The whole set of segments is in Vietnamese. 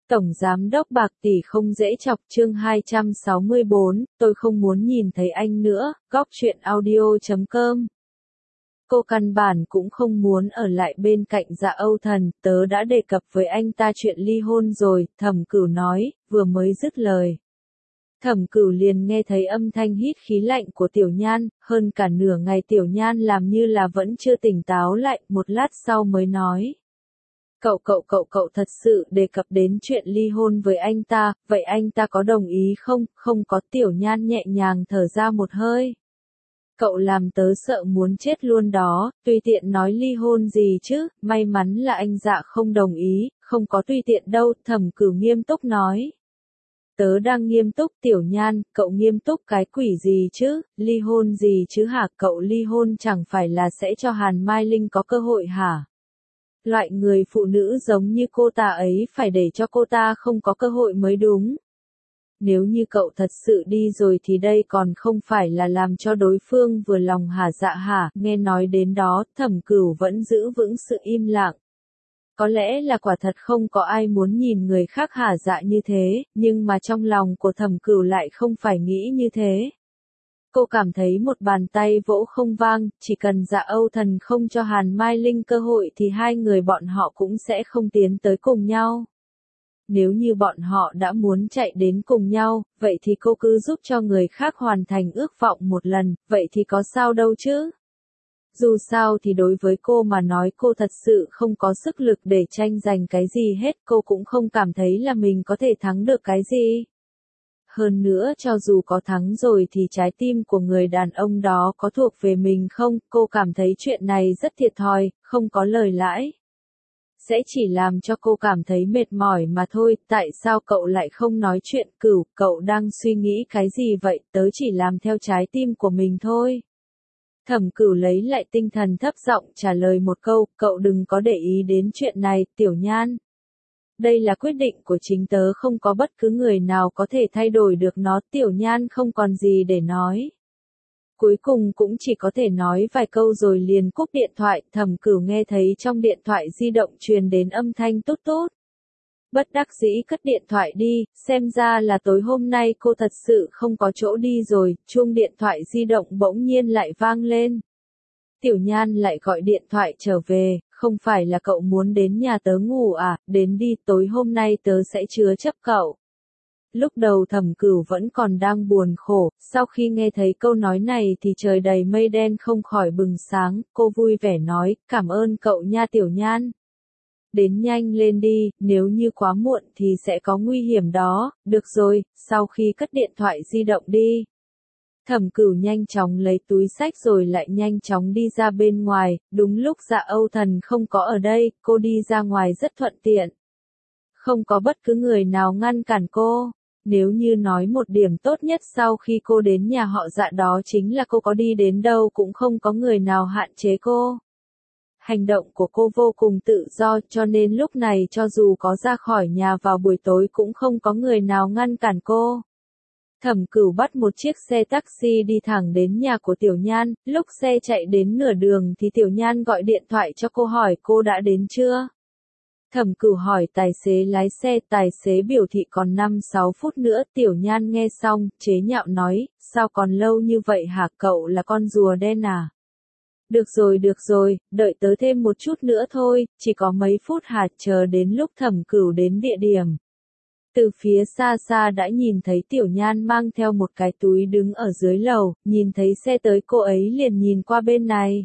Tổng Giám đốc bạc tỷ không dễ chọc chương 264, tôi không muốn nhìn thấy anh nữa, góc truyện audio.com. Cô căn bản cũng không muốn ở lại bên cạnh Dạ Âu Thần, tớ đã đề cập với anh ta chuyện ly hôn rồi, Thẩm Cửu nói, vừa mới dứt lời. Thẩm Cửu liền nghe thấy âm thanh hít khí lạnh của Tiểu Nhan, hơn cả nửa ngày Tiểu Nhan làm như là vẫn chưa tỉnh táo lại, một lát sau mới nói. Cậu thật sự đề cập đến chuyện ly hôn với anh ta, vậy anh ta có đồng ý không? Không có. Tiểu Nhan nhẹ nhàng thở ra một hơi. Cậu làm tớ sợ muốn chết luôn đó, tùy tiện nói ly hôn gì chứ, may mắn là anh Dạ không đồng ý, không có tùy tiện đâu, Thẩm Cửu nghiêm túc nói. Tớ đang nghiêm túc. Tiểu Nhan, cậu nghiêm túc cái quỷ gì chứ, ly hôn gì chứ hả? Cậu ly hôn chẳng phải là sẽ cho Hàn Mai Linh có cơ hội hả? Loại người phụ nữ giống như cô ta ấy phải để cho cô ta không có cơ hội mới đúng. Nếu như cậu thật sự đi rồi thì đây còn không phải là làm cho đối phương vừa lòng hả? Dạ hả? Nghe nói đến đó, Thẩm Cửu vẫn giữ vững sự im lặng. Có lẽ là quả thật không có ai muốn nhìn người khác hả dạ như thế, nhưng mà trong lòng của Thẩm Cửu lại không phải nghĩ như thế. Cô cảm thấy một bàn tay vỗ không vang, chỉ cần Dạ Âu Thần không cho Hàn Mai Linh cơ hội thì hai người bọn họ cũng sẽ không tiến tới cùng nhau. Nếu như bọn họ đã muốn chạy đến cùng nhau, vậy thì cô cứ giúp cho người khác hoàn thành ước vọng một lần, vậy thì có sao đâu chứ? Dù sao thì đối với cô mà nói cô thật sự không có sức lực để tranh giành cái gì hết, cô cũng không cảm thấy là mình có thể thắng được cái gì. Hơn nữa cho dù có thắng rồi thì trái tim của người đàn ông đó có thuộc về mình không, cô cảm thấy chuyện này rất thiệt thòi, không có lời lãi. Sẽ chỉ làm cho cô cảm thấy mệt mỏi mà thôi, tại sao cậu lại không nói chuyện? Cửu, cậu đang suy nghĩ cái gì vậy? Tớ chỉ làm theo trái tim của mình thôi. Thẩm Cửu lấy lại tinh thần thấp giọng trả lời một câu, cậu đừng có để ý đến chuyện này, Tiểu Nhan. Đây là quyết định của chính tớ, không có bất cứ người nào có thể thay đổi được nó. Tiểu Nhan không còn gì để nói. Cuối cùng cũng chỉ có thể nói vài câu rồi liền cúp điện thoại. Thẩm Cửu nghe thấy trong điện thoại di động truyền đến âm thanh tút tút. Bất đắc dĩ cất điện thoại đi, xem ra là tối hôm nay cô thật sự không có chỗ đi rồi. Chuông điện thoại di động bỗng nhiên lại vang lên. Tiểu Nhan lại gọi điện thoại trở về, không phải là cậu muốn đến nhà tớ ngủ à, đến đi, tối hôm nay tớ sẽ chứa chấp cậu. Lúc đầu Thẩm Cửu vẫn còn đang buồn khổ, sau khi nghe thấy câu nói này thì trời đầy mây đen không khỏi bừng sáng, cô vui vẻ nói, cảm ơn cậu nha Tiểu Nhan. Đến nhanh lên đi, nếu như quá muộn thì sẽ có nguy hiểm đó. Được rồi, sau khi cất điện thoại di động đi. Thẩm Cửu nhanh chóng lấy túi xách rồi lại nhanh chóng đi ra bên ngoài, đúng lúc Dạ Âu Thần không có ở đây, cô đi ra ngoài rất thuận tiện. Không có bất cứ người nào ngăn cản cô. Nếu như nói một điểm tốt nhất sau khi cô đến nhà họ Dạ đó chính là cô có đi đến đâu cũng không có người nào hạn chế cô. Hành động của cô vô cùng tự do cho nên lúc này cho dù có ra khỏi nhà vào buổi tối cũng không có người nào ngăn cản cô. Thẩm Cửu bắt một chiếc xe taxi đi thẳng đến nhà của Tiểu Nhan, lúc xe chạy đến nửa đường thì Tiểu Nhan gọi điện thoại cho cô hỏi cô đã đến chưa. Thẩm Cửu hỏi tài xế lái xe, tài xế biểu thị còn 5-6 phút nữa. Tiểu Nhan nghe xong, chế nhạo nói, sao còn lâu như vậy hả, cậu là con rùa đen à? Được rồi, đợi tớ thêm một chút nữa thôi, chỉ có mấy phút hả, chờ đến lúc Thẩm Cửu đến địa điểm. Từ phía xa xa đã nhìn thấy Tiểu Nhan mang theo một cái túi đứng ở dưới lầu, nhìn thấy xe tới cô ấy liền nhìn qua bên này.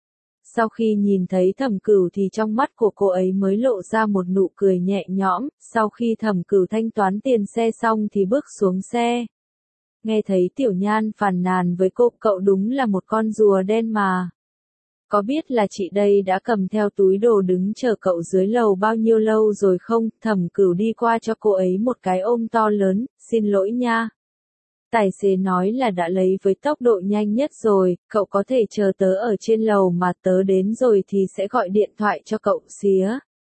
Sau khi nhìn thấy Thẩm Cửu thì trong mắt của cô ấy mới lộ ra một nụ cười nhẹ nhõm, sau khi Thẩm Cửu thanh toán tiền xe xong thì bước xuống xe. Nghe thấy Tiểu Nhan phàn nàn với cô, cậu đúng là một con rùa đen mà. Có biết là chị đây đã cầm theo túi đồ đứng chờ cậu dưới lầu bao nhiêu lâu rồi không? Thẩm Cửu đi qua cho cô ấy một cái ôm to lớn, xin lỗi nha. Tài xế nói là đã lấy với tốc độ nhanh nhất rồi, cậu có thể chờ tớ ở trên lầu mà tớ đến rồi thì sẽ gọi điện thoại cho cậu xía.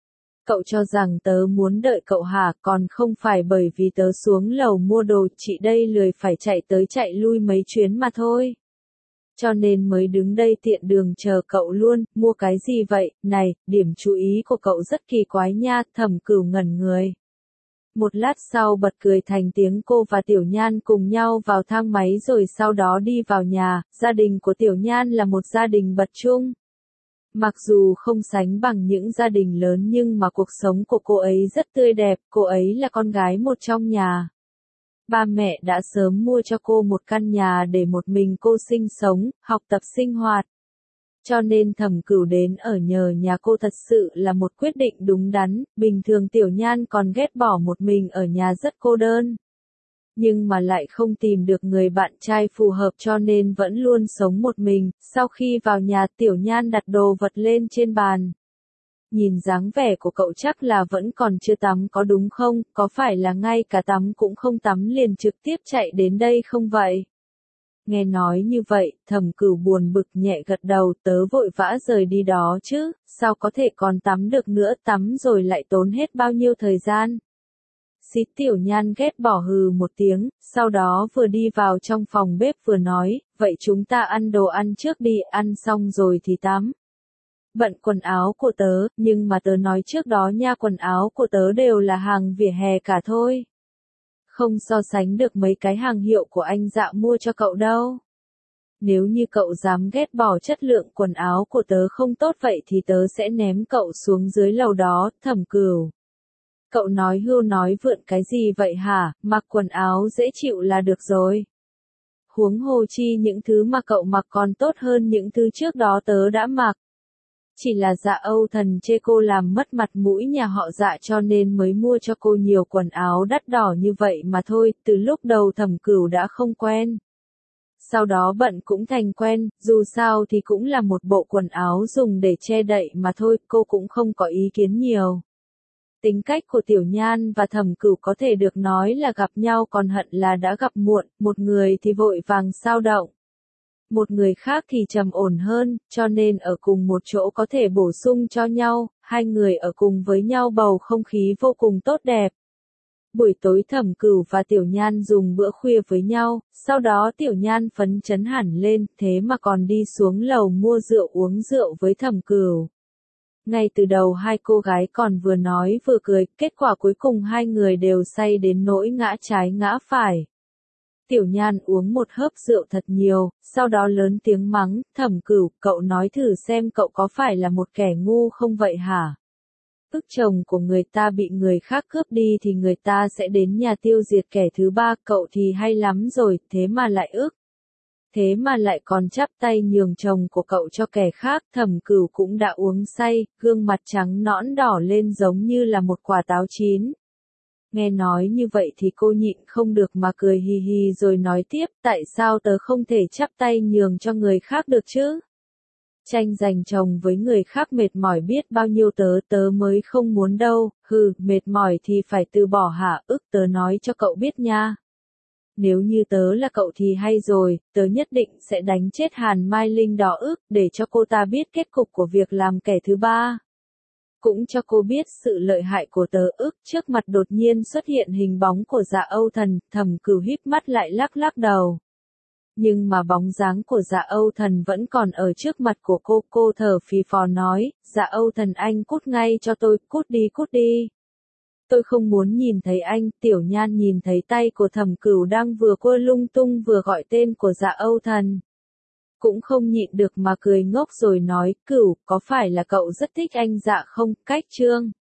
Cậu cho rằng tớ muốn đợi cậu hả, còn không phải bởi vì tớ xuống lầu mua đồ, chị đây lười phải chạy tới chạy lui mấy chuyến mà thôi. Cho nên mới đứng đây tiện đường chờ cậu luôn, mua cái gì vậy? Này, điểm chú ý của cậu rất kỳ quái nha. Thẩm Cửu ngẩn người. Một lát sau bật cười thành tiếng, cô và Tiểu Nhan cùng nhau vào thang máy rồi sau đó đi vào nhà. Gia đình của Tiểu Nhan là một gia đình bậc trung. Mặc dù không sánh bằng những gia đình lớn nhưng mà cuộc sống của cô ấy rất tươi đẹp, cô ấy là con gái một trong nhà. Ba mẹ đã sớm mua cho cô một căn nhà để một mình cô sinh sống, học tập sinh hoạt. Cho nên Thẩm Cửu đến ở nhờ nhà cô thật sự là một quyết định đúng đắn, bình thường Tiểu Nhan còn ghét bỏ một mình ở nhà rất cô đơn. Nhưng mà lại không tìm được người bạn trai phù hợp cho nên vẫn luôn sống một mình. Sau khi vào nhà, Tiểu Nhan đặt đồ vật lên trên bàn. Nhìn dáng vẻ của cậu chắc là vẫn còn chưa tắm có đúng không, có phải là ngay cả tắm cũng không tắm liền trực tiếp chạy đến đây không vậy? Nghe nói như vậy, Thẩm Cửu buồn bực nhẹ gật đầu, tớ vội vã rời đi đó chứ, sao có thể còn tắm được nữa, tắm rồi lại tốn hết bao nhiêu thời gian. Xí Tiểu Nhan ghét bỏ hừ một tiếng, sau đó vừa đi vào trong phòng bếp vừa nói, vậy chúng ta ăn đồ ăn trước đi, ăn xong rồi thì tắm. Bận quần áo của tớ, nhưng mà tớ nói trước đó nha, quần áo của tớ đều là hàng vỉa hè cả thôi. Không so sánh được mấy cái hàng hiệu của anh Dạ mua cho cậu đâu. Nếu như cậu dám ghét bỏ chất lượng quần áo của tớ không tốt vậy thì tớ sẽ ném cậu xuống dưới lầu đó. Thẩm Cửu. Cậu nói hưu nói vượn cái gì vậy hả, mặc quần áo dễ chịu là được rồi. Huống hồ chi những thứ mà cậu mặc còn tốt hơn những thứ trước đó tớ đã mặc. Chỉ là Dạ Âu Thần chê cô làm mất mặt mũi nhà họ Dạ cho nên mới mua cho cô nhiều quần áo đắt đỏ như vậy mà thôi, từ lúc đầu Thẩm Cửu đã không quen. Sau đó bận cũng thành quen, dù sao thì cũng là một bộ quần áo dùng để che đậy mà thôi, cô cũng không có ý kiến nhiều. Tính cách của Tiểu Nhan và Thẩm Cửu có thể được nói là gặp nhau còn hận là đã gặp muộn, một người thì vội vàng sao động. Một người khác thì trầm ổn hơn, cho nên ở cùng một chỗ có thể bổ sung cho nhau, hai người ở cùng với nhau bầu không khí vô cùng tốt đẹp. Buổi tối Thẩm Cửu và Tiểu Nhan dùng bữa khuya với nhau, sau đó Tiểu Nhan phấn chấn hẳn lên, thế mà còn đi xuống lầu mua rượu uống rượu với Thẩm Cửu. Ngay từ đầu hai cô gái còn vừa nói vừa cười, kết quả cuối cùng hai người đều say đến nỗi ngã trái ngã phải. Tiểu Nhan uống một hớp rượu thật nhiều, sau đó lớn tiếng mắng, Thẩm Cửu, cậu nói thử xem cậu có phải là một kẻ ngu không vậy hả? Ức chồng của người ta bị người khác cướp đi thì người ta sẽ đến nhà tiêu diệt kẻ thứ ba, cậu thì hay lắm rồi, thế mà lại ức. Thế mà lại còn chắp tay nhường chồng của cậu cho kẻ khác. Thẩm Cửu cũng đã uống say, gương mặt trắng nõn đỏ lên giống như là một quả táo chín. Nghe nói như vậy thì cô nhịn không được mà cười hì hì rồi nói tiếp, tại sao tớ không thể chắp tay nhường cho người khác được chứ? Tranh giành chồng với người khác mệt mỏi biết bao nhiêu, tớ mới không muốn đâu, hừ, mệt mỏi thì phải từ bỏ hả, ức tớ nói cho cậu biết nha. Nếu như tớ là cậu thì hay rồi, tớ nhất định sẽ đánh chết Hàn Mai Linh đó ức, để cho cô ta biết kết cục của việc làm kẻ thứ ba. Cũng cho cô biết sự lợi hại của tớ ức. Trước mặt đột nhiên xuất hiện hình bóng của Dạ Âu Thần, Thẩm Cửu híp mắt lại lắc lắc đầu. Nhưng mà bóng dáng của Dạ Âu Thần vẫn còn ở trước mặt của cô thở phì phò nói, Dạ Âu Thần anh cút ngay cho tôi, cút đi. Tôi không muốn nhìn thấy anh. Tiểu Nhan nhìn thấy tay của Thẩm Cửu đang vừa quơ lung tung vừa gọi tên của Dạ Âu Thần. Cũng không nhịn được mà cười ngốc rồi nói, Cửu, có phải là cậu rất thích anh Dạ không? Cách Trương.